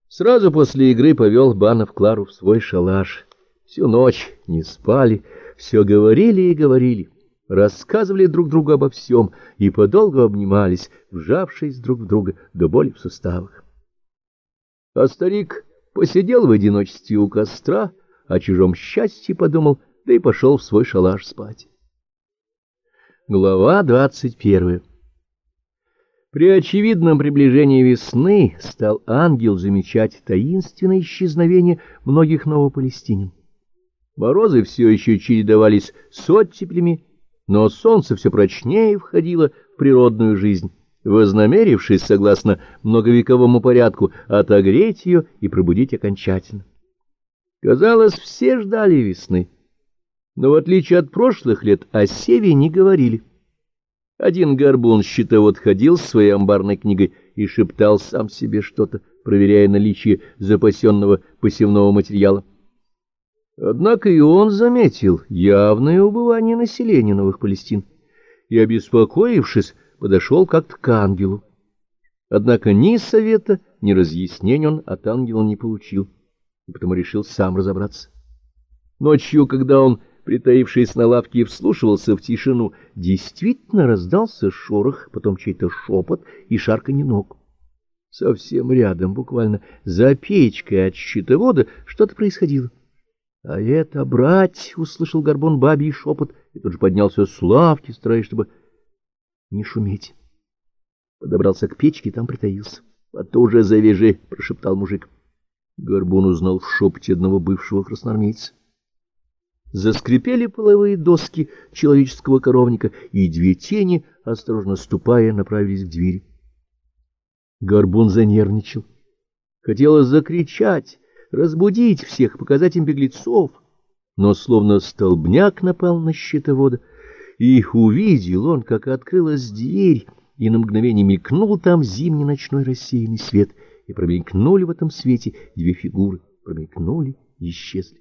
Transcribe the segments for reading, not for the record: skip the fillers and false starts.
Сразу после игры повел Банов Клару в свой шалаш. Всю ночь не спали, все говорили и говорили, рассказывали друг другу обо всем и подолгу обнимались, вжавшись друг в друга до боли в суставах. А старик посидел в одиночестве у костра, о чужом счастье подумал, да и пошел в свой шалаш спать. Глава 21. При очевидном приближении весны стал ангел замечать таинственное исчезновение многих новопалестинян. Морозы все еще чередовались с оттепелями, но солнце все прочнее входило в природную жизнь, вознамерившись, согласно многовековому порядку, отогреть ее и пробудить окончательно. Казалось, все ждали весны, но в отличие от прошлых лет о севе не говорили. Один горбун-счетовод ходил с своей амбарной книгой и шептал сам себе что-то, проверяя наличие запасенного посевного материала. Однако и он заметил явное убывание населения Новых Палестин и, обеспокоившись, подошел как-то к ангелу. Однако ни совета, ни разъяснений он от ангела не получил, и потому решил сам разобраться. Ночью, когда он, притаившись на лавке, вслушивался в тишину, действительно раздался шорох, потом чей-то шепот и шарканье ног. Совсем рядом, буквально за печкой от счетовода, что-то происходило. — А это, брать! — услышал горбун бабий шепот и тут же поднялся с лавки, стараясь, чтобы не шуметь. Подобрался к печке и там притаился. — Потуже завяжи! — прошептал мужик. Горбун узнал в шепоте одного бывшего красноармейца. Заскрипели половые доски человеческого коровника, и две тени, осторожно ступая, направились к двери. Горбун занервничал. Хотелось закричать, разбудить всех, показать им беглецов, но словно столбняк напал на счетовода, и увидел он, как открылась дверь, и на мгновение мелькнул там зимний ночной рассеянный свет, и промелькнули в этом свете две фигуры, промелькнули и исчезли.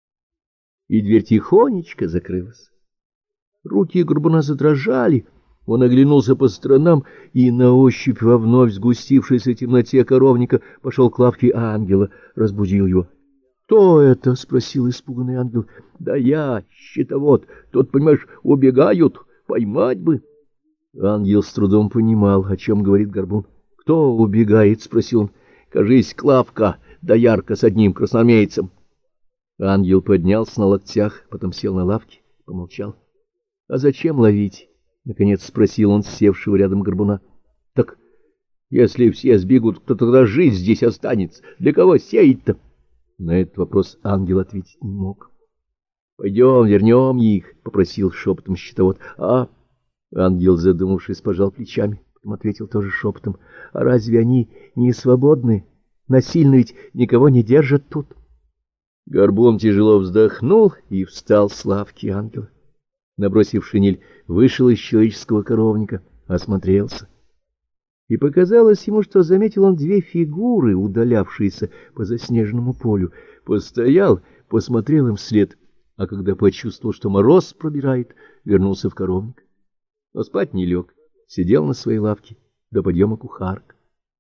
И дверь тихонечко закрылась. Руки горбуна задрожали, он оглянулся по сторонам и на ощупь во вновь сгустившейся темноте коровника пошел к лавке ангела, разбудил его. — Кто это? — спросил испуганный ангел. — Да я, счетовод, тут, понимаешь, убегают, поймать бы. Ангел с трудом понимал, о чем говорит горбун. — Кто убегает? — спросил он. — Кажись, Клавка, доярка с одним красноармейцем. Ангел поднялся на локтях, потом сел на лавке, помолчал. — А зачем ловить? — наконец спросил он севшего рядом горбуна. — Так если все сбегут, кто тогда жить здесь останется? Для кого сеять-то? На этот вопрос ангел ответить не мог. — Пойдем, вернем их, — попросил шепотом счетовод. — А? Ангел, задумавшись, пожал плечами, потом ответил тоже шепотом. — А разве они не свободны? Насильно ведь никого не держат тут. Горбун тяжело вздохнул и встал с лавки ангела. Набросив шинель, вышел из человеческого коровника, осмотрелся. И показалось ему, что заметил он две фигуры, удалявшиеся по заснеженному полю. Постоял, посмотрел им вслед, а когда почувствовал, что мороз пробирает, вернулся в коровник. Но спать не лег, сидел на своей лавке до подъема кухарка.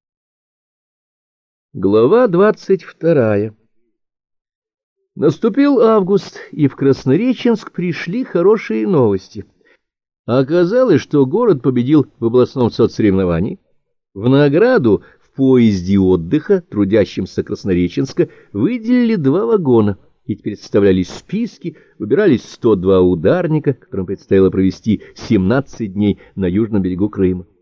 Глава 22. Наступил август, и в Краснореченск пришли хорошие новости. Оказалось, что город победил в областном соцсоревновании. В награду в поезде отдыха трудящимся Краснореченска выделили 2 вагона, и теперь составлялись списки, выбирались 102 ударника, которым предстояло провести 17 дней на южном берегу Крыма.